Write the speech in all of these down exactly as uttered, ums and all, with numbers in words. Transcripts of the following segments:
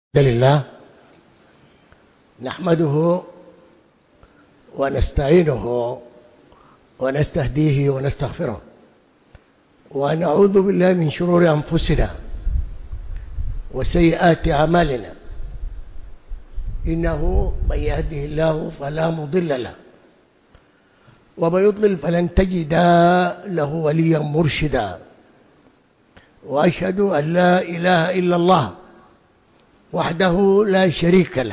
الحمد لله نحمده ونستعينه ونستهديه ونستغفره ونعوذ بالله من شرور أنفسنا وسيئات أعمالنا. إنه من يهده الله فلا مضل له ومن يضلل فلن تجد له وليا مرشدا. وأشهد أن لا إله إلا الله وحده لا شريك له،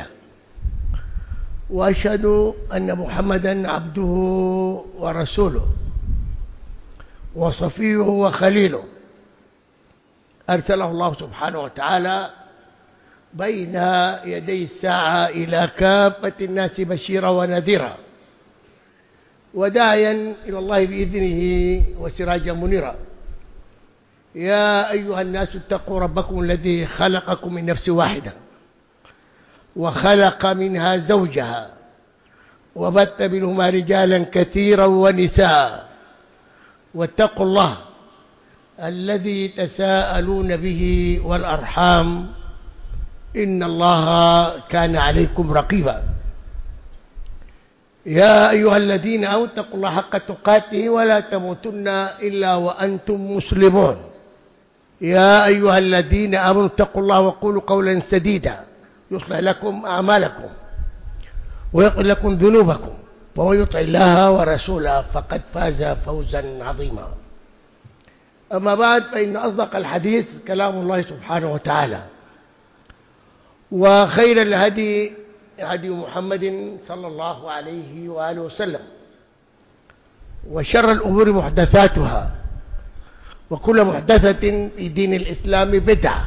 وأشهد أن محمدا عبده ورسوله وصفيه وخليله، أرسله الله سبحانه وتعالى بين يدي الساعة إلى كافة الناس بشيرا ونذيرا وداعيا إلى الله بإذنه وسراجا منيرا. يا أيها الناس اتقوا ربكم الذي خلقكم من نفس واحدة وخلق منها زوجها وبث منهما رجالا كثيرا ونساء، واتقوا الله الذي تساءلون به والأرحام إن الله كان عليكم رقيبا. يا أيها الذين آمنوا اتقوا الله حق تقاته ولا تموتن إلا وأنتم مسلمون. يا أيها الذين آمنوا اتقوا الله وقولوا قولا سديدا يصلح لكم أعمالكم ويغفر لكم ذنوبكم، ومن يطع الله ورسوله فقد فاز فوزا عظيما. أما بعد، فإن أصدق الحديث كلام الله سبحانه وتعالى، وخير الهدي هدي محمد صلى الله عليه وآله وسلم، وشر الأمور محدثاتها، وكل محدثة في دين الإسلام بدعة،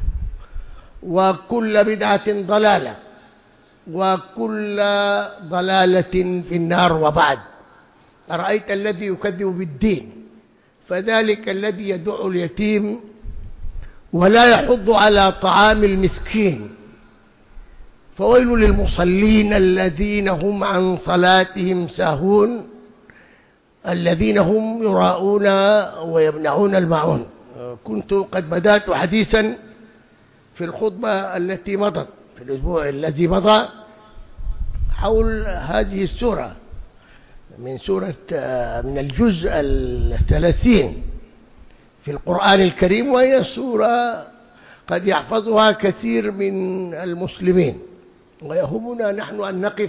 وكل بدعة ضلالة، وكل ضلالة في النار. وبعد، أرأيت الذي يكذب بالدين فذلك الذي يدع اليتيم ولا يحض على طعام المسكين، فويل للمصلين الذين هم عن صلاتهم ساهون الذين هم يراءون ويمنعون الماعون. كنت قد بدأت حديثا في الخطبة التي مضت في الأسبوع الذي مضى حول هذه السورة من سورة من الجزء الثلاثين في القرآن الكريم، وهي سورة قد يحفظها كثير من المسلمين، ويهمنا نحن أن نقف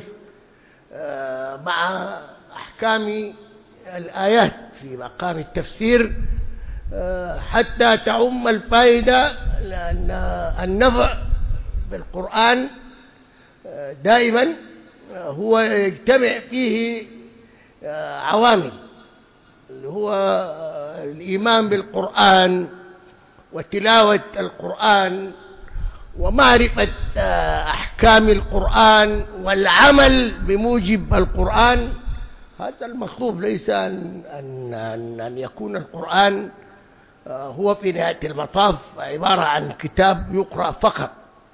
مع أحكام الآيات في مقام التفسير حتى تعم الفائدة، لأن النفع بالقرآن دائما هو يجتمع فيه عوامل، اللي هو الإيمان بالقرآن وتلاوة القرآن ومعرفة أحكام القرآن والعمل بموجب القرآن. هذا المطلوب، ليس أن, أن, أن يكون القرآن هو في نهاية المطاف عبارة عن كتاب يقرأ فقط.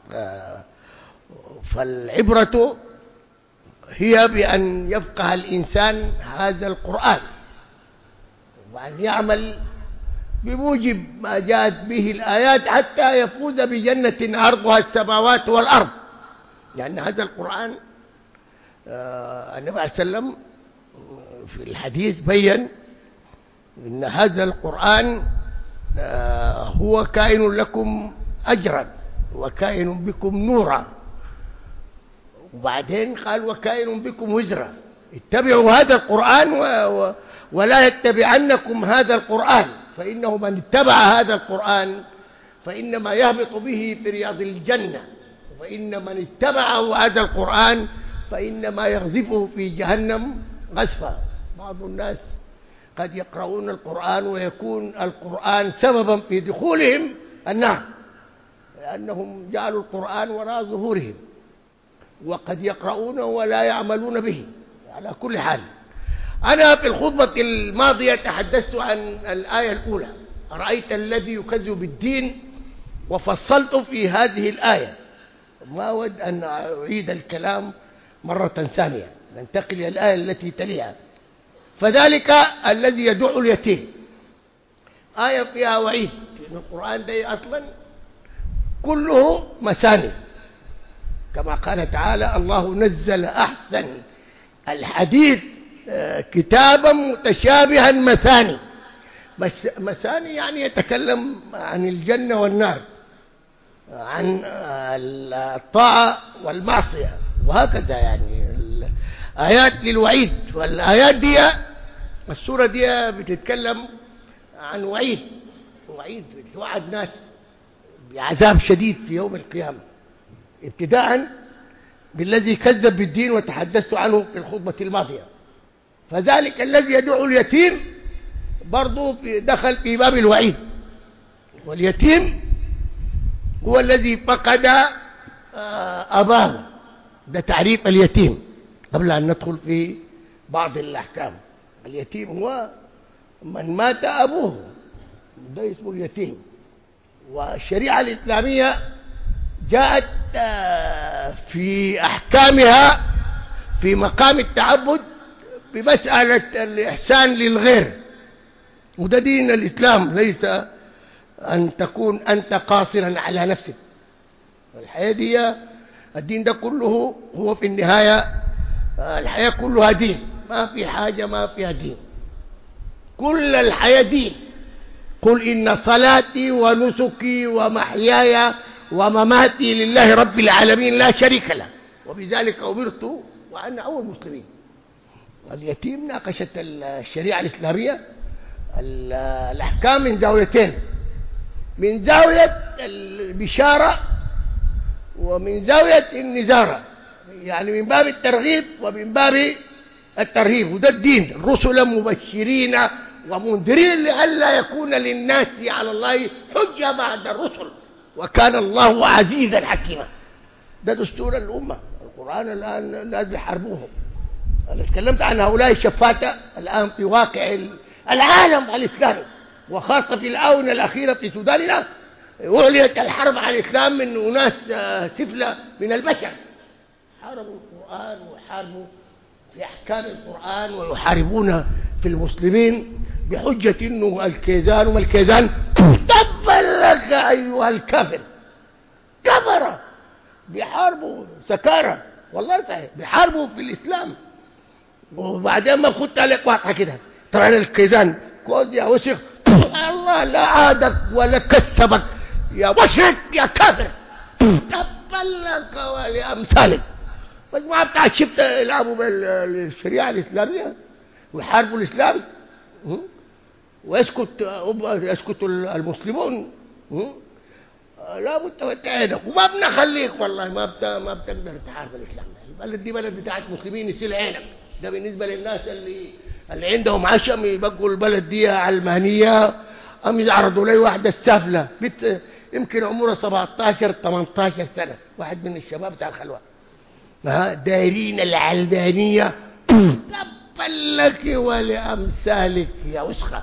فالعبرة هي بأن يفقه الإنسان هذا القرآن وأن يعمل بموجب ما جاءت به الآيات حتى يفوز بجنة عرضها السماوات والأرض. لأن هذا القرآن النبي عليه وسلم في الحديث بيّن إن هذا القرآن هو كائن لكم أجرا وكائن بكم نورا، وبعدين قال وكائن بكم وزرا. اتبعوا هذا القرآن ولا يتبعنكم هذا القرآن، فإنه من اتبع هذا القرآن فإنما يهبط به في رياض الجنة، وإن من اتبعه هذا القرآن فإنما يغزفه في جهنم غزفا. بعض الناس قد يقرؤون القرآن ويكون القرآن سببا في دخولهم النار، لأنهم جعلوا القرآن وراء ظهورهم، وقد يقرؤونه ولا يعملون به. على كل حال، أنا في الخطبة الماضية تحدثت عن الآية الأولى، أرأيت الذي يكذب بالدين، وفصلت في هذه الآية. ما أود أن أعيد الكلام مرة ثانية، ننتقل إلى الآية التي تليها. فذلك الذي يدع اليتيم، آية فيها وعيد، لأن القرآن ده أصلا كله مثاني، كما قال تعالى: الله نزل أحسن الحديث كتابا متشابها مثاني. بس مثاني يعني يتكلم عن الجنة والنار، عن الطاعة والمعصية، وهكذا يعني آيات للوعيد. والآيات دي، السورة دي بتتكلم عن وعيد، وعيد توعد ناس بعذاب شديد في يوم القيامة، ابتداء بالذي كذب بالدين وتحدثت عنه في الخطبة الماضية. فذلك الذي يدعو اليتيم برضو دخل في باب الوعيد. واليتيم هو الذي فقد أباه، ده تعريف اليتيم قبل أن ندخل في بعض الأحكام. اليتيم هو من مات أبوه، ده اسمه اليتيم. والشريعة الإسلامية جاءت في أحكامها في مقام التعبد بمسألة الإحسان للغير، وده دين الإسلام، ليس أن تكون أنت قاصرا على نفسك. الحياة دي، الدين ده كله هو في النهاية الحياة كلها دين، ما في حاجة ما فيها دين، كل الحياة دين. قل إن صلاتي ونسكي ومحياي ومماتي لله رب العالمين لا شريك له وبذلك أمرت وأنا أول مسلمين. اليتيم ناقشت الشريعة الإسلامية الأحكام من زاويتين، من زاوية البشارة ومن زاوية النزارة، يعني من باب الترغيب ومن باب الترهيب. وده الدين، الرسل مبشرين ومنذرين لئلا يكون للناس على الله حجة بعد الرسل وكان الله عزيزا حكيما. ده دستور الأمة. القرآن الآن الناس بيحاربوهم. أنا تكلمت عن هؤلاء الشفاتة الآن في واقع العالم الإسلامي، وخاصة في الآونة الأخيرة في سوداننا أعلنت الحرب على الإسلام من أناس سفلى من البشر، حاربوا القرآن وحاربوا في أحكام القرآن ويحاربون في المسلمين بحجة إنه الكيزان وما الكيزان. تبا لك أيها الكافر، كفر بيحاربوا سكارى، والله صحيح بيحاربوا في الإسلام. وبعدين ما خدت عليك واقعة كده، طبعا الكيزان كوز يا وسخ، الله لا عادك ولا كسبك يا مشرك يا كافر، تبا لك ولأمثالك. مجموعة بتاع الشبتة يلعبوا بالشريعة الإسلامية ويحاربوا الإسلام، ويسكت يسكت المسلمون. لا بد تفتعينك وما بنخليك، والله ما بت... ما بتقدر تحارب الإسلام. البلد دي بلد بتاعت مسلمين، يصير عينك. ده بالنسبة للناس اللي اللي عندهم عشم يبقوا البلد دي علمانية، أم يعرضوا لي واحدة السافلة بت... يمكن عمرها سبعتاشر تمنتاشر سنة، واحد من الشباب بتاع الخلوة، دايرين العلمانية. تبا لك ولأمثالك يا وسخة.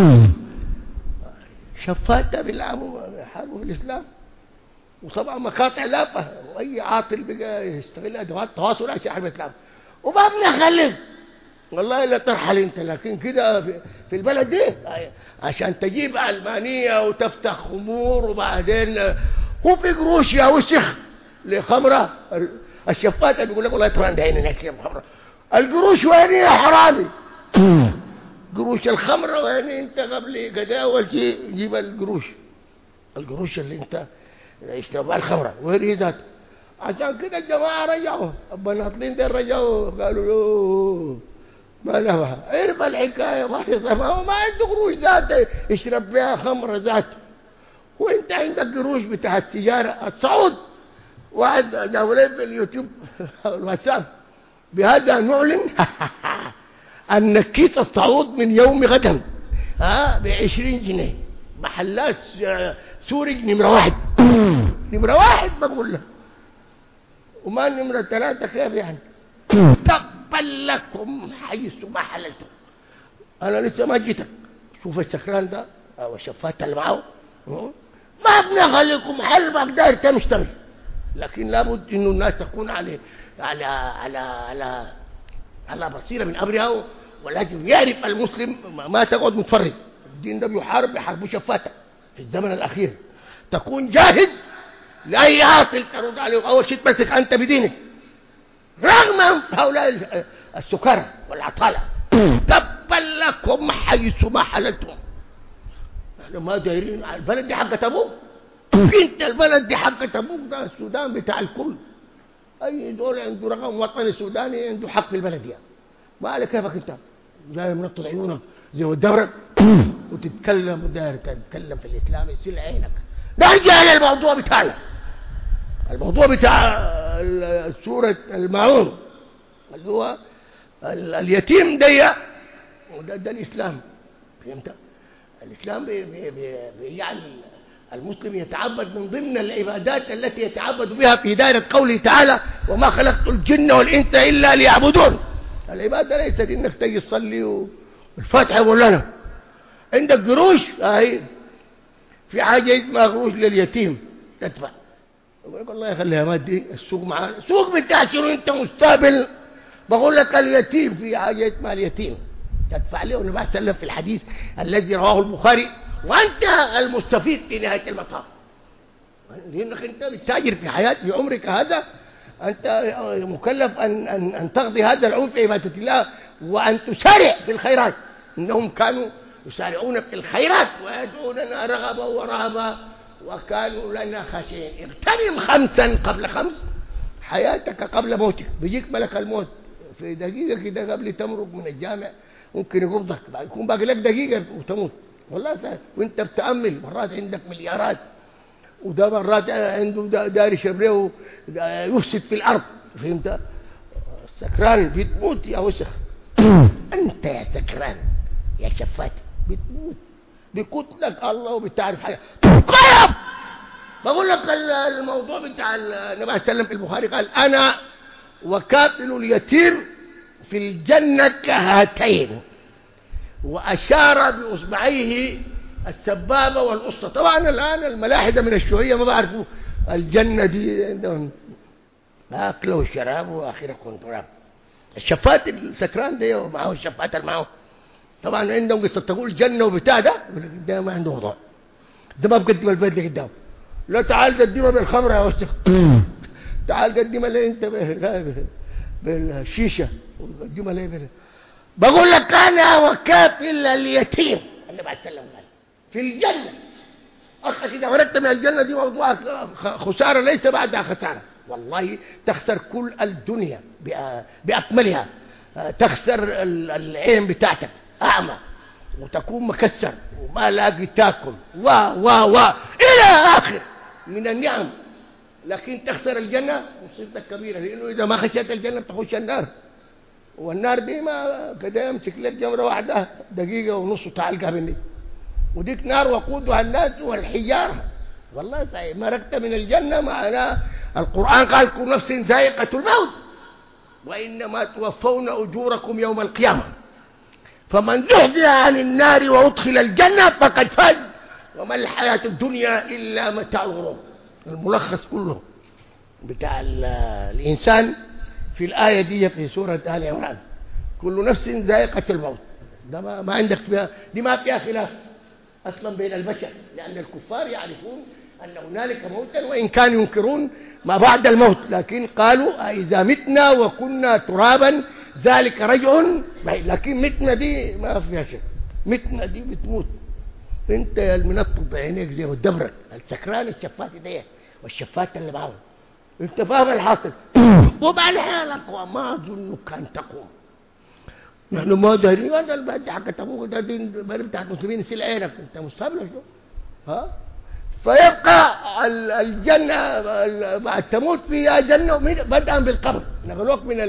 شفاتة بيلعبوا حاربوا في الإسلام، وطبعا مقاطع لافة، وأي عاطل بقى يستغل أدوات التواصل عشان يحارب الإسلام. وما بنخلف والله لا ترحل أنت، لكن كده في البلد دي عشان تجيب علمانية وتفتح خمور، وبعدين هو في قروش يا وسخ لخمرة. الشفاتة بيقول لك والله طبعا داين هناك يا خمرة، القروش وين يا حرامي؟ قروش الخمرة وين؟ انت قبل كده اول شيء جيب القروش، القروش اللي انت اشتروا الخمرة وين هي ذات. عشان كده الجماعة رجعوا البناطلين دي، رجعوا قالوا له ما لها عرف الحكاية بايظة، ما هو ما عنده قروش ذات يشرب بها خمرة ذات، وانت عندك قروش بتاعت سيجارة. الصعود واحد جاولين في اليوتيوب الواتساب، بهذا نعلن أن كيس الصعود من يوم غدا ها بعشرين جنيه، محلات سوري نمرة واحد، نمرة واحد بقول لك، وما نمرة ثلاثة كيف يعني؟ تبا لكم حيث ما حللتم. أنا لسه ما جيتك، شوف السكران ده أو الشفات اللي معه، ما بنخليكم حلبك داير تمشي تمشي، لكن لابد إنه الناس تكون على على على على على بصيرة من أمرها، ولكن يعرف المسلم ما تقعد متفرج. الدين ده بيحارب بحرب شفاتة في الزمن الأخير، تكون جاهز لأي عاطل ترد عليه أول شيء تمسك أنت بدينك رغم هؤلاء السكر والعطالة. تبا لكم حيث ما حللتم. احنا ما دايرين البلد دي حقة أبوك. انت البلد دي حقة أبوك. ده السودان بتاع الكل. أي دولة عنده رقم وطني سوداني عنده حق في البلد يعني. ما على كيفك انت زي منطل عيونك زي الدورة وتتكلم وداير تتكلم في الإسلام يصير عينك. نرجع للموضوع بتاعنا. الموضوع بتاع سورة الماعون اللي هو اليتيم ده وده ده الإسلام. فهمت؟ الإسلام بيجعل المسلم يتعبد من ضمن العبادات التي يتعبد بها في دائرة قوله تعالى وما خلقت الجن والإنس إلا ليعبدون. العبادة ليست إنك تجي تصلي والفاتحة مولانا عندك قروش هاي في حاجة اسمها قروش لليتيم تدفع. يقول الله يخليها مادي السوق معانا سوق بتاع شنو انت مستقبل. بقول لك اليتيم في حاجة اسمها اليتيم تدفع له. النبي صلى الله عليه وسلم في الحديث الذي رواه البخاري وانت المستفيد في نهاية المطاف لانك انت بتتاجر في حياة في عمرك هذا. انت مكلف ان ان ان تقضي هذا العمر في عبادة الله وان تسارع في الخيرات. انهم كانوا يسارعون في الخيرات ويدعوننا رغبا ورهبا وكانوا لنا خاشعين. اغتنم خمسا قبل خمس حياتك قبل موتك. بيجيك ملك الموت في دقيقة كده قبل تمرق من الجامع ممكن يقبضك يكون باقي لك دقيقة وتموت والله سهل. وانت بتأمل مرات عندك مليارات وده مرات عنده داري شبريه يفسد في الأرض. فهمت؟ سكران بتموت يا وسخ. انت يا سكران يا شفات بتموت بكتلك الله وبتعرف حاجة قيب. بقول لك الموضوع بتاع النبي صلى الله عليه وسلم في البخاري قال أنا وكافل اليتيم في الجنة كهاتين وأشار بأصبعيه السبابة والأسطى. طبعا الآن الملاحدة من الشيوعية ما بعرفوا الجنة دي عندهم أكل والشراب وآخركم تراب. الشفات السكران ده ومعه الشفات اللي معه طبعا عندهم قصة تقول جنة وبتاع ده ده ما عنده وضع. ده ما بقدم البيت اللي قدامه. لا تعال قدمها بالخمرة يا وسخ. تعال قدمها لي انت بالشيشة وقدمها لي بال... بقول لك انا وكافل اليتيم النبي عليه السلام قال في الجنة. اخذ اذا خرجت من الجنة دي موضوع خسارة ليس بعدها خسارة. والله تخسر كل الدنيا بأكملها. تخسر العين بتاعتك أعمى وتكون مكسر وما لاقي تاكل و و و إلى آخر من النعم. لكن تخسر الجنة مصيبتك كبيرة لأنه إذا ما خشيت الجنة بتخش النار. والنار دي ما كده يمسك لك جمرة واحدة دقيقة ونص وتعلقها مني وديك نار وقودها الناس والحجارة. والله صحيح مرقت من الجنة معناه القرآن قال كل نفس ذائقة الموت وإنما توفون أجوركم يوم القيامة فمن زحزح عن النار وأدخل الجنة فقد فاز وما الحياة الدنيا إلا متاع الغرور. الملخص كله بتاع الإنسان في الآية دي في سورة آل عمران كل نفس ذائقة الموت. ده ما, ما عندك فيها دي ما فيها خلاف أصلا بين البشر لأن الكفار يعرفون أن هنالك موتا وإن كانوا ينكرون ما بعد الموت. لكن قالوا إذا متنا وكنا ترابا ذلك رجع. لكن متنا دي ما فيها شيء. متنا دي بتموت. انت يا المنطق بعينيك زي والدبرك السكران الشفات دي والشفات اللي معهم انت فاهم الحاصل. وبعد حالك وما اظنك كان تقوم. نحن ما دارين هذا البلد حق ابوك ده دين البلد بتاع المسلمين يسيل عينك انت مستقبل شو ها. فيبقى الجنه بعد تموت فيها جنه بدءا بالقبر. نقلوك من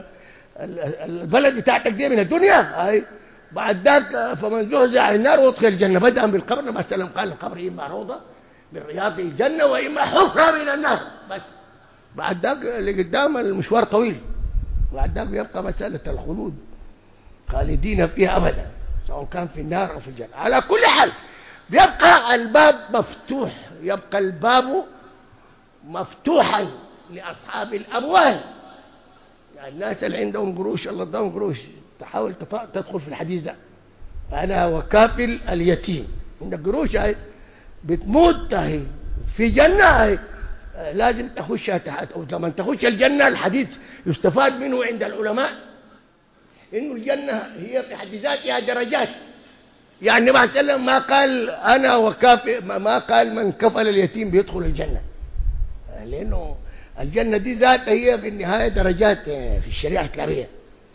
البلد بتاعتك دي من الدنيا هاي بعد ذاك فمن زحزح عن النار وادخل الجنه بدءا بالقبر. النبي صلى الله عليه وسلم قال القبر اما روضه من رياض الجنه واما حفره من النار. بس بعد ذاك اللي قدام المشوار طويل. بعد ذاك يبقى مساله الخلود خالدين فيها ابدا سواء كان في النار او في الجنه. على كل حال يبقى الباب مفتوح. يبقى الباب مفتوحا لاصحاب الاموال. يعني الناس اللي عندهم قروش الله اداهم قروش تحاول تدخل في الحديث ده. انا وكافل اليتيم عندك قروش هاي بتموت هاي في جنه هاي لازم تخشها تحت، أو لما تخش الجنة الحديث يستفاد منه عند العلماء إنه الجنة هي في حد ذاتها درجات. يعني النبي عليه الصلاة والسلام ما قال أنا وكافئ، ما قال من كفل اليتيم بيدخل الجنة، لأنه الجنة دي ذاتها هي في النهاية درجات في الشريعة الإسلامية.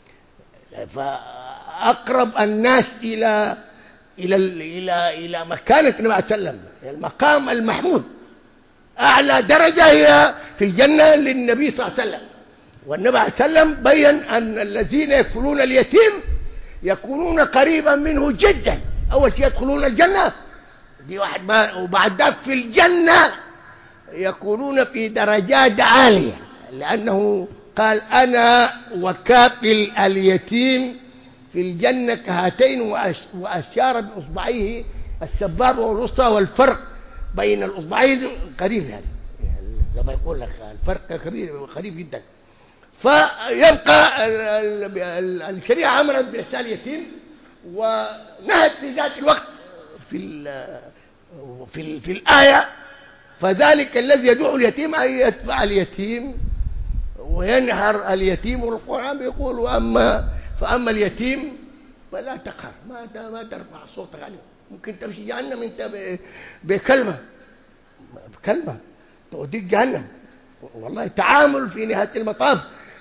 فأقرب الناس إلى إلى إلى إلى مكانة النبي عليه الصلاة والسلام، المقام المحمود، أعلى درجة هي في الجنة للنبي صلى الله عليه وسلم. والنبي عليه الصلاة والسلام بين أن الذين يكفلون اليتيم يكونون قريبا منه جدا. أول شيء يدخلون الجنة دي واحد، وبعد ذلك في الجنة يكونون في درجات عالية، لأنه قال أنا وكافل اليتيم في الجنة كهاتين، وأشار بإصبعيه السبابة والوسطى، والفرق بين الإصبعين قريب، يعني زي ما يقول لك الفرق كبير قريب جدا. فيبقى الشريعة أمرت بإحسان اليتيم، ونهت في ذات الوقت في في ال في الآية فذلك الذي يدعو اليتيم أن يتبع اليتيم وينهر اليتيم. والقرآن بيقول وأما فأما اليتيم فلا تقهر، ما ما ترفع صوتك عليه، ممكن تمشي جهنم انت بكلمة بكلمة توديك جهنم. والله تعامل في نهاية المطاف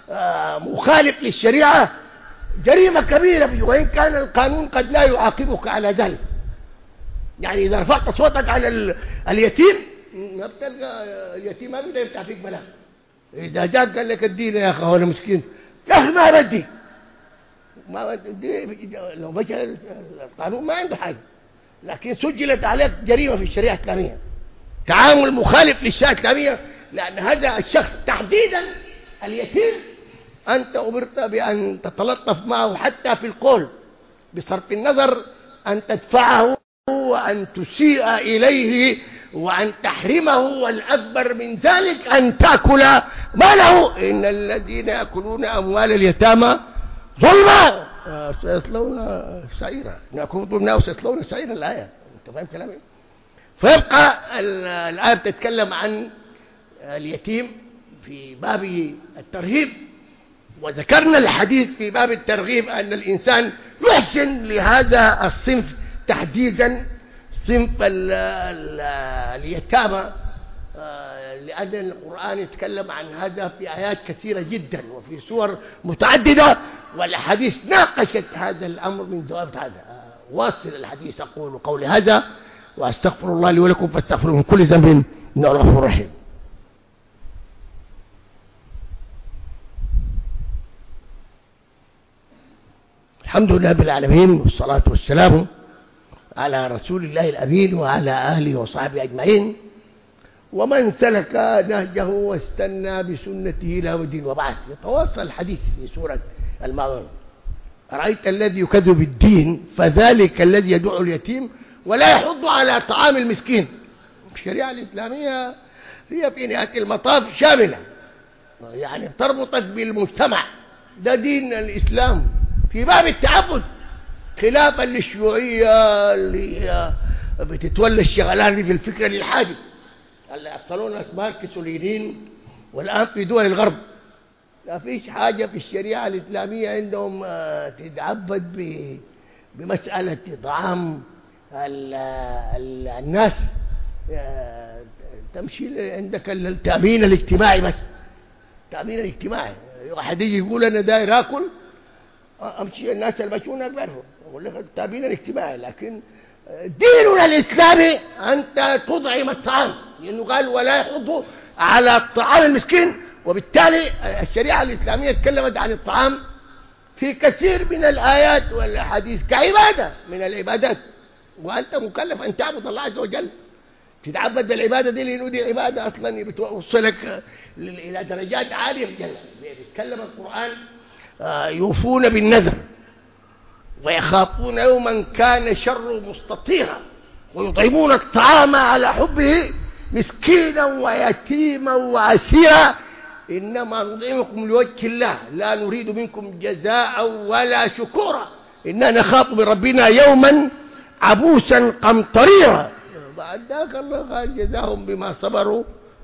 مخالف للشريعة جريمة كبيرة، وإن كان القانون قد لا يعاقبك على ذلك. يعني إذا رفعت صوتك على اليتيم ما بتلقى اليتيم ما بيقدر يفتح فيك بلاغ. إذا جاك قال لك اديني يا أخي أنا مسكين، يا أخي ما بدي، ما بدي، لو مشى القانون ما عنده حاجة، لكن سجلت عليك جريمة في الشريعة الإسلامية، تعامل مخالف للشريعة الإسلامية. لأن هذا الشخص تحديدا اليتيم أنت أمرت بأن تتلطف معه حتى في القول، بصرف النظر أن تدفعه وأن تسيء إليه وأن تحرمه، والأكبر من ذلك أن تأكل ماله. إن الذين يأكلون أموال اليتامى ظلما سيصلون سعيرا، نأكل الناس سيصلون سعيرا. الآية أنت فاهم كلامي؟ فيبقى الآية بتتكلم عن اليتيم في باب الترهيب، وذكرنا الحديث في باب الترغيب أن الإنسان يحسن لهذا الصنف تحديدا، صنف اليتامى، لأن القرآن يتكلم عن هذا في آيات كثيرة جدا وفي سور متعددة، والحديث ناقشت هذا الأمر من جواب هذا. واصل الحديث أقول قولي هذا وأستغفر الله لي ولكم فاستغفروا من كل ذنب إنه غفور رحيم. الحمد لله بالعالمين، والصلاة والسلام على رسول الله الأمين وعلى آله وصحبه أجمعين، ومن سلك نهجه واستنى بسنته إلى يوم الدين. وبعد يتواصل الحديث في سورة الماعون: أرأيت الذي يكذب بالدين فذلك الذي يدعو اليتيم ولا يحض على طعام المسكين. الشريعة الإسلامية هي في نهاية المطاف شاملة، يعني تربطك بالمجتمع، ده دين الإسلام في باب التعبد، خلافا للشيوعية اللي بتتولى الشغلان دي في الفكرة للحادي اللي أصلون ماركس ولينين والآن في دول الغرب. لا فيش حاجة في الشريعة الإسلامية عندهم تتعبد بمسألة طعام الناس، تمشي عندك التأمين الاجتماعي بس، التأمين الاجتماعي. واحد يجي يقول أنا داير آكل، أمشي الناس المشون أقبلهم، أقول لك التأمين الاجتماعي. لكن ديننا الإسلامي أنت تطعم الطعام، لأنه قال ولا يحض على الطعام المسكين. وبالتالي الشريعة الإسلامية تكلمت عن الطعام في كثير من الآيات والحديث كعبادة من العبادات، وأنت مكلف أن تعبد الله عز وجل، تتعبد بالعبادة دي، لأنه دي عبادة أصلا بتوصلك إلى درجات عالية في الجنة. بيتكلم القرآن يوفون بالنذر ويخافون يوما كان شره مستطيرا ويطعمون الطعام على حبه مسكينا ويتيما وعسيرا إنما نطعمكم لوجه الله لا نريد منكم جزاء ولا شكورا إننا نخاف من ربنا يوما عبوسا قمطريرا. بعد ذاك الله قال جزاهم بما صبروا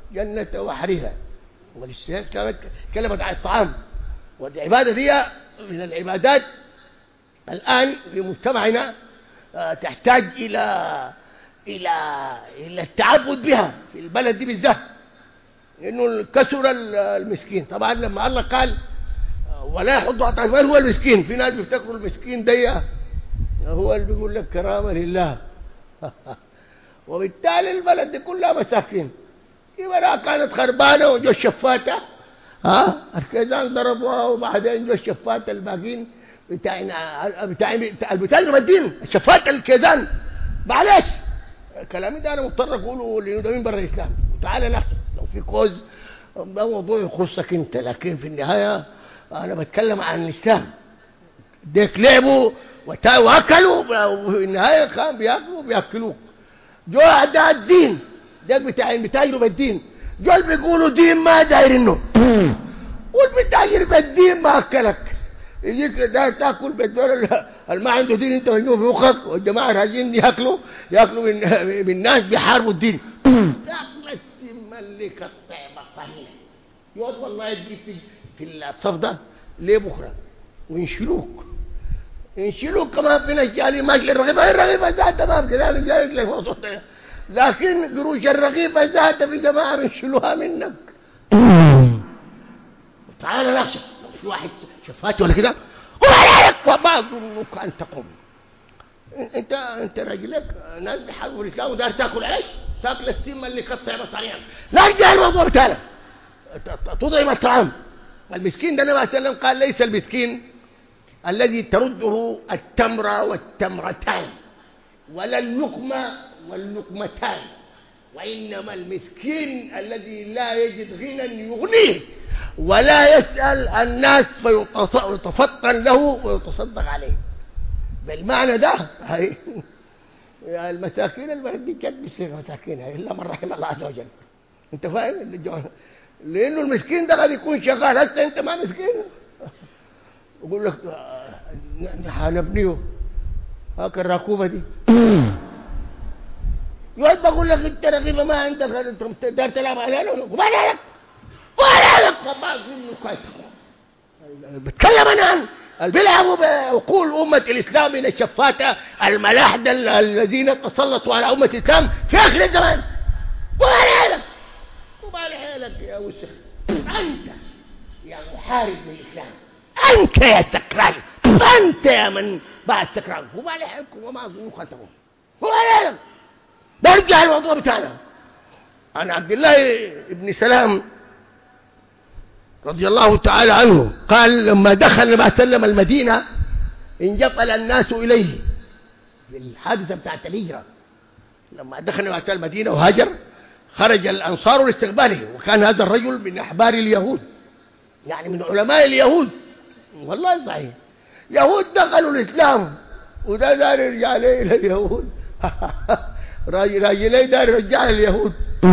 جنة وحريرا. والاجتهاد كانت كلمة عن الطعام، والعبادة دي من العبادات الآن في مجتمعنا تحتاج إلى إلى إلى التعبد بها في البلد دي بالذات، لأنه كسر المسكين. طبعا لما الله قال ولا يحض على الطعام، من هو المسكين؟ في ناس بيفتكروا المسكين ده هو اللي بيقول لك كرامة لله وبالتالي البلد دي كلها مساكين. يبقى كانت خربانة وجو الشفاتة، ها الكيزان ضربوها، وبعدين جو الشفاتة الباقين بتاعنا بتاع بتاع الدين الشفاتة الكيزان. معلش كلامي ده انا مضطر اقوله لانه ده من برا الاسلام. تعالى نحسب لو في كوز ده موضوع يخصك انت، لكن في النهايه انا بتكلم عن الاسلام. ديك لعبوا واكلوا وفي النهايه كان بياكلوا بياكلوك. جو اعداء الدين ديك بتاع بتاجروا بالدين، جو بيقولوا دين ما دايرينه، والبتاجر بالدين ما اكلك. يجيك ده تاكل بالدول اللي ما عنده دين، انت مجنون في مخك، والجماعه راجعين ياكلوا ياكلوا من من الناس بيحاربوا الدين. تاكل السملك الطيبه صحيح يقعد والله يجي في في الصف ده ليه بكره وينشلوك ينشلوك كمان في نجالي ماشي. الرغيفه الرغيفه ذات تمام كذلك جايك لك موضوع، لكن قروش الرغيفه ذات في جماعه بينشلوها منك. تعال نحسب في واحد شفاتي ولا كده وعليك وما اظنك ان تقوم. انت انت راجلك ناس بيحاربوا الاسلام ودار تاكل عيش، تاكل السمه اللي قطع بصريا. لا جاي الموضوع بتاعنا تطعم الطعام. المسكين ده النبي صلى الله عليه وسلم قال ليس المسكين الذي ترده التمره والتمرتان ولا اللقمه واللقمتان، وانما المسكين الذي لا يجد غنى يغنيه ولا يسأل الناس فيتفطن له ويتصدق عليه. بالمعنى ده هي المساكين البلد دي كانت بتصير مساكين الا من رحم الله عز وجل. انت فاهم؟ لانه المسكين ده قد يكون شغال، هسه انت ما مسكين يقول لك هنبنيه هاك الركوبه دي يقعد بقول لك انت رغيبه ما عندك انت دار تلعب عليها وما عليك ولا لك ما كويس. بتكلم انا عن بيلعبوا بعقول امه الاسلام من الشفاته الملاحده الذين تسلطوا على امه الاسلام في اخر الزمان. وما لك وما لك يا وسخ، انت يا محارب للاسلام، انت يا سكران، انت يا من بعد سكران. وما لحقكم وما اظن خاتمهم. وما لك نرجع الموضوع بتاعنا عن عبد الله بن سلام رضي الله تعالى عنه قال لما دخل النبي صلى الله عليه وسلم المدينة انجفل الناس إليه في الحادثة بتاعت الهجرة. لما دخل النبي صلى الله عليه وسلم المدينة وهاجر خرج الأنصار لاستقباله، وكان هذا الرجل من أحبار اليهود يعني من علماء اليهود. والله صحيح يهود دخلوا الإسلام وده دار يرجع ليه إلى اليهود راجل راجلين دار يرجع اليهود.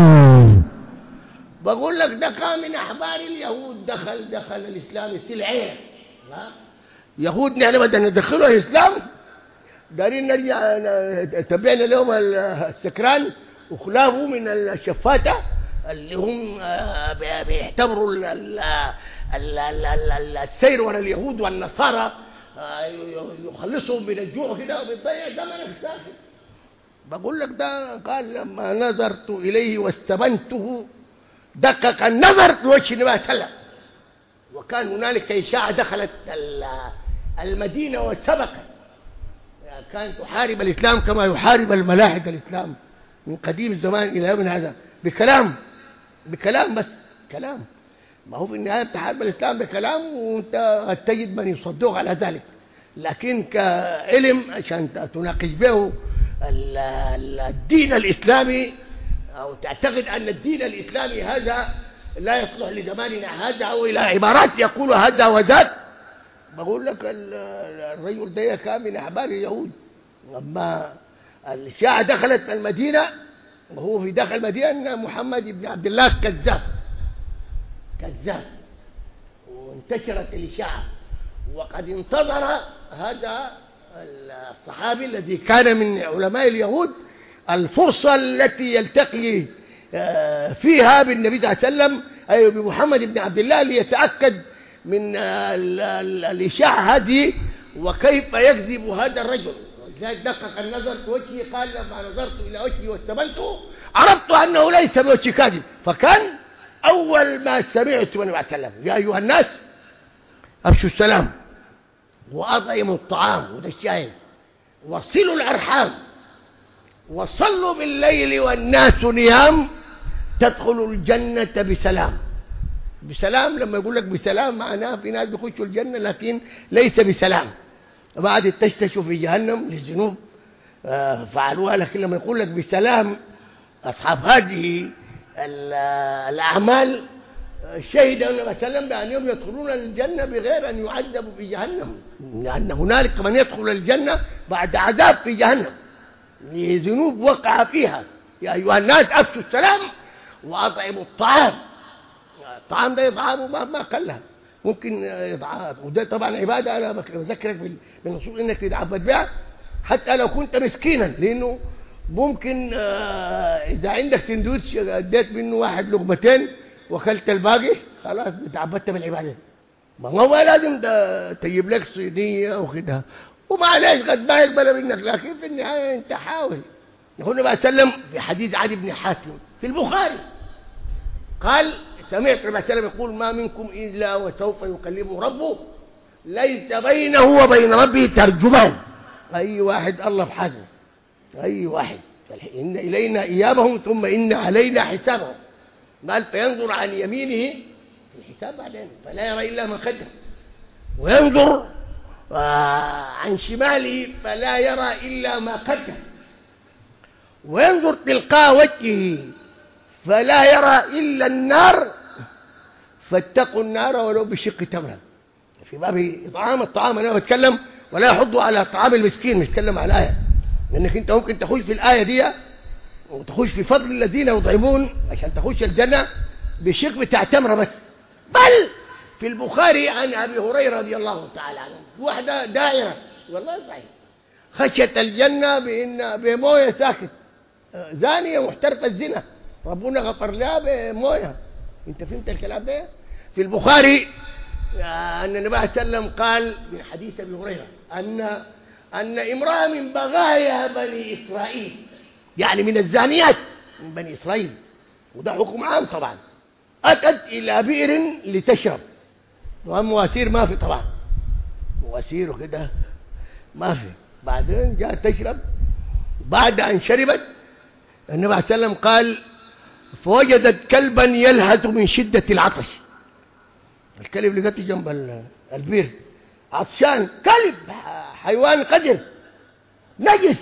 بقول لك ده كان من احبار اليهود، دخل دخل الاسلام السلعيه. يهود نحن بدنا ندخلوا الاسلام دارين نرجع تبعنا لهم السكران وخلافه من الشفاته اللي هم بيعتبروا السير ورا اليهود والنصارى يخلصهم من الجوع كده وبيضيع زمنك ساكت. بقول لك ده قال لما نظرت اليه واستبنته دقق النظر لوجه النبي صلى الله عليه وسلم، وكان هنالك إشاعة دخلت المدينة وسبقت، كانت تحارب الإسلام كما يحارب الملاحدة الإسلام من قديم الزمان إلى يومنا هذا بكلام بكلام بس كلام. ما هو في النهاية تحارب الإسلام بكلام وأنت قد تجد من يصدق على ذلك، لكن كعلم عشان تناقش به الدين الإسلامي أو تعتقد أن الدين الإسلامي هذا لا يصلح لزماننا هذا أو إلى عبارات يقول هذا وذاك. بقول لك الرجل ده كان من أحبار اليهود. لما الشيعة دخلت المدينة وهو في داخل المدينة محمد بن عبد الله كذاب كذاب وانتشرت الإشاعة، وقد انتظر هذا الصحابي الذي كان من علماء اليهود الفرصة التي يلتقي فيها بالنبي صلى الله عليه وسلم أي بمحمد بن عبد الله ليتأكد من الإشاعة هذه وكيف يكذب هذا الرجل. ولذلك دقق النظر في وجهه، قال لما نظرت إلى وجهه واستبلته عرفت أنه ليس بوجه كاذب. فكان أول ما سمعت من النبي صلى الله عليه وسلم يا أيها الناس أفشوا السلام وأطعموا الطعام، وده الشاهد، وصلوا الأرحام وصلوا بالليل والناس نيام تدخلوا الجنة بسلام. بسلام لما يقول لك بسلام معناه في ناس بيخشوا الجنة لكن ليس بسلام، بعد تشتشوا في جهنم للذنوب فعلوها. لكن لما يقول لك بسلام أصحاب هذه الأعمال شهد النبي صلى الله عليه وسلم بأنهم يدخلون الجنة بغير أن يعذبوا في جهنم، لأن هنالك من يدخل الجنة بعد عذاب في جهنم لذنوب وقع فيها. يا أيها الناس أفشوا السلام وأطعموا الطعام. الطعام ده يطعامه ما قلها ممكن يطعام، وده طبعا عبادة أنا بذكرك بالنصوص إنك تتعبد بها حتى لو كنت مسكينا، لأنه ممكن إذا عندك سندوتش اديت منه واحد لقمتين وكلت الباقي خلاص تعبدت بالعبادة. ما هو لازم ده تجيب لك صينية وكده ومعليش قد ما يقبل منك، لكن في النهاية انت حاول. يقول النبي صلى الله عليه وسلم في حديث عدي بن حاتم في البخاري قال سمعت النبي صلى الله عليه وسلم يقول ما منكم إلا وسوف يكلمه ربه ليس بينه وبين ربه ترجمان. أي واحد الله في حاجه، أي واحد، إن إلينا إيابهم ثم إن علينا حسابهم. قال فينظر عن يمينه في الحساب بعدين فلا يرى إلا ما قدم، وينظر عن شماله فلا يرى إلا ما قدم، وينظر تلقاء وجهه فلا يرى إلا النار فاتقوا النار ولو بشق تمرة. في باب إطعام الطعام أنا بتكلم ولا يحض على طعام المسكين، مش تكلم على الآية، لأنك أنت ممكن تخش في الآية دي وتخش في فضل الذين يطعمون عشان تخش الجنة بشق بتاع تمرة بس. بل في البخاري عن أبي هريرة رضي الله تعالى عنه واحدة دائرة والله صحيح خشت الجنة بإن بموية ساكت، زانية محترفة الزنا ربنا غفر لها بموية. انت فهمت الكلام ده؟ في البخاري أن النبي صلى الله عليه وسلم قال من حديث أبي هريرة أن أن امرأة من بغايا بني إسرائيل، يعني من الزانيات من بني إسرائيل، وده حكم عام طبعا، أتت إلى بئر لتشرب، ومواسير ما في طبعا، مواسير وكده ما في. بعدين جاءت تشرب، بعد أن شربت النبي صلى الله عليه وسلم قال فوجدت كلبا يلهث من شدة العطش. الكلب اللي لقيته جنب البير عطشان، كلب حيوان قدر نجس،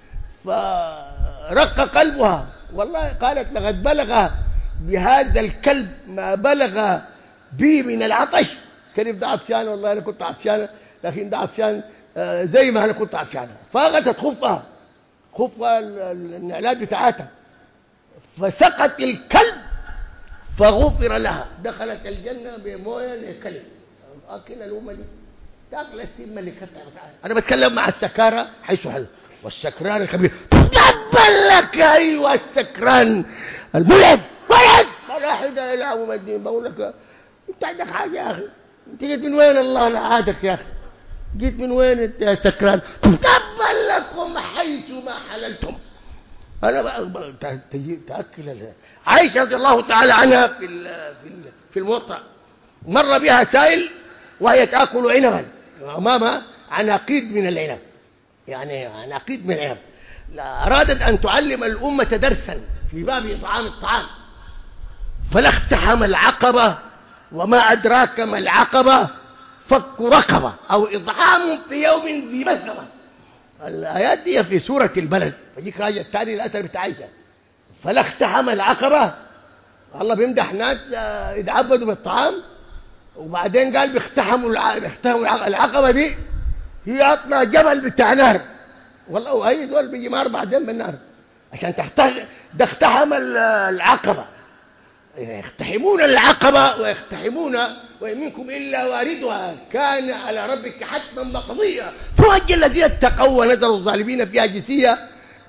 فرق قلبها والله قالت لقد بلغ بهذا الكلب ما بلغ بي من العطش. كلب ده عطشان والله أنا كنت عطشان، لكن ده عطشان زي ما أنا كنت عطشان. فأخذت خفها خفها النعلات بتاعتها فسقت الكلب فغفر لها، دخلت الجنة بمويه لكلب. أكل الأمة دي تاكل السمة اللي كتبت. أنا بتكلم مع السكارة حيث حل والسكران الكبير تقبل لك أيوة السكران الملعب ولد ولا حدا يلعب ومدين. بقول لك أنت عندك حاجة يا أخي، أنت جيت من وين الله لعادك يا أخي، جيت من وين أنت يا سكران؟ تقبل لكم حيث ما حللتم. أنا بقى تأكل عائشة رضي الله تعالى عنها في في الموطأ مر بها سائل وهي تأكل عنبا أمامها عناقيد من العنب، يعني عناقيد من العنب. أرادت أن تعلم الأمة درسا في باب إطعام الطعام، فلا اقتحم العقبة وما أدراك ما العقبة فك رقبة أو إطعام في يوم ذي مسغبة. الآيات دي في سورة البلد، فجيك راجع التالي الأثر بتاع عائشة فلا اقتحم العقبة. الله بيمدح ناس يتعبدوا بالطعام وبعدين قال بيقتحموا بيقتحموا العقبة دي هي أطلع جبل بتاع نار والله، وأي دول بيجي مار بعدين بالنار عشان تحتاج. ده اقتحم العقبة، يقتحمون العقبة ويقتحمون وإن منكم إلا واردها كان على ربك حتما مقضيا فوج الذين اتقوا ونذر الظالمين فيها جثيا.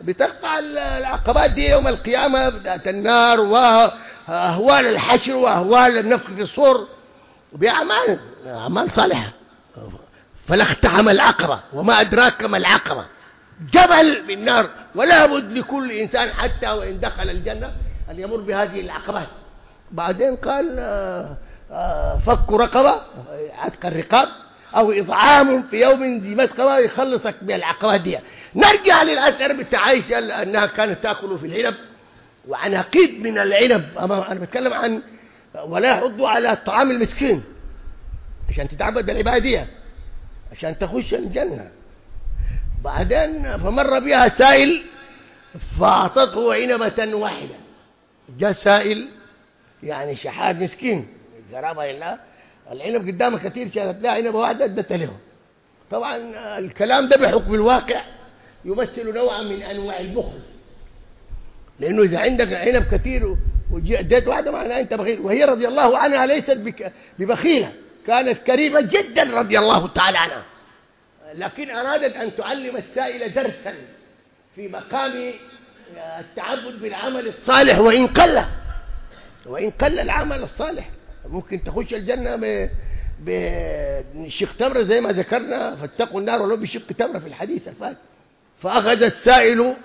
بتقطع العقبات دي يوم القيامة بتاعت النار وأهوال الحشر وأهوال النفخ في الصور بأعمال أعمال صالحة. فلا اقتحم العقبة وما أدراك ما العقبة، جبل بالنار، ولا بد لكل إنسان حتى وإن دخل الجنة أن يمر بهذه العقبات. بعدين قال فك رقبة عتق الرقاب أو إطعام في يوم ذي مسقبة يخلصك بالعقبات دي. نرجع للأثر بتاع عائشة أنها كانت تأكل في العنب وعناقيد من العنب. أنا بتكلم عن ولا يحضوا على الطعام المسكين عشان تتعبد بالعبادية عشان تخش الجنة. بعدين فمر بها سائل فأعطته عنبة واحدة. جاء سائل يعني شحات مسكين قرابة لله، العنب قدامه كثير، كانت لها عنبة واحدة ادتها له. طبعا الكلام ده بحكم الواقع يمثل نوعا من أنواع البخل، لأنه إذا عندك عنب كثير واديت واحدة معناها أنت بخيل. وهي رضي الله عنها ليست ببخيلة، كانت كريمة جدا رضي الله تعالى عنها، لكن أرادت أن تعلم السائل درسا في مقام التعبد بالعمل الصالح وإن قل وإن قل العمل الصالح. ممكن تخش الجنة بشق تمرة زي ما ذكرنا، فاتقوا النار ولو بشق تمرة في الحديث الفات. فأخذ السائل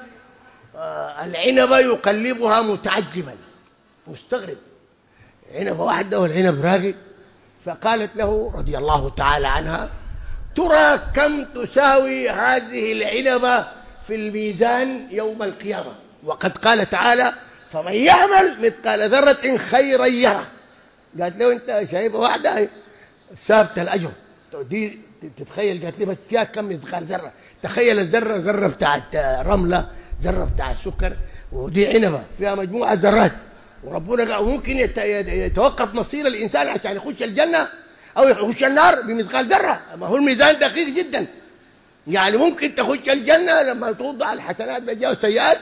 العنب يقلبها متعجبا مستغرب، عنب واحدة والعنب راقد. فقالت له رضي الله تعالى عنها ترى كم تساوي هذه العنبة في الميزان يوم القيامة، وقد قال تعالى فمن يعمل مثقال ذرة خيرا يره. قالت له انت شايفه واحدة ثابت الأجر دي تتخيل، قالت لي بس فيها كم مثقال ذرة، تخيل الذرة ذرة بتاعت رملة، ذرة بتاعت سكر، ودي عنبة فيها مجموعة ذرات. وربنا قال ممكن يتوقف مصير الإنسان عشان يخش الجنة أو يخش النار بمثقال ذرة. ما هو الميزان دقيق جدا، يعني ممكن تخش الجنة لما توضع الحسنات بجاء والسيئات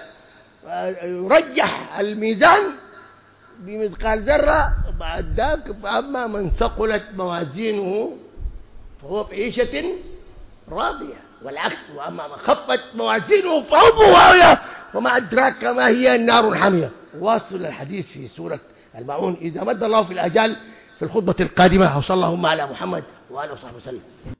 يرجح الميزان بمثقال ذرة. بعد ذاك فأما من ثقلت موازينه فهو في عيشة راضية، والعكس وأما من خفت موازينه فأمه هاوية وما أدراك ما هي النار حامية. واصل الحديث في سورة الماعون إذا مد الله في الأجال في الخطبة القادمة. وصلى اللهم على محمد وآله وصحبه وسلم.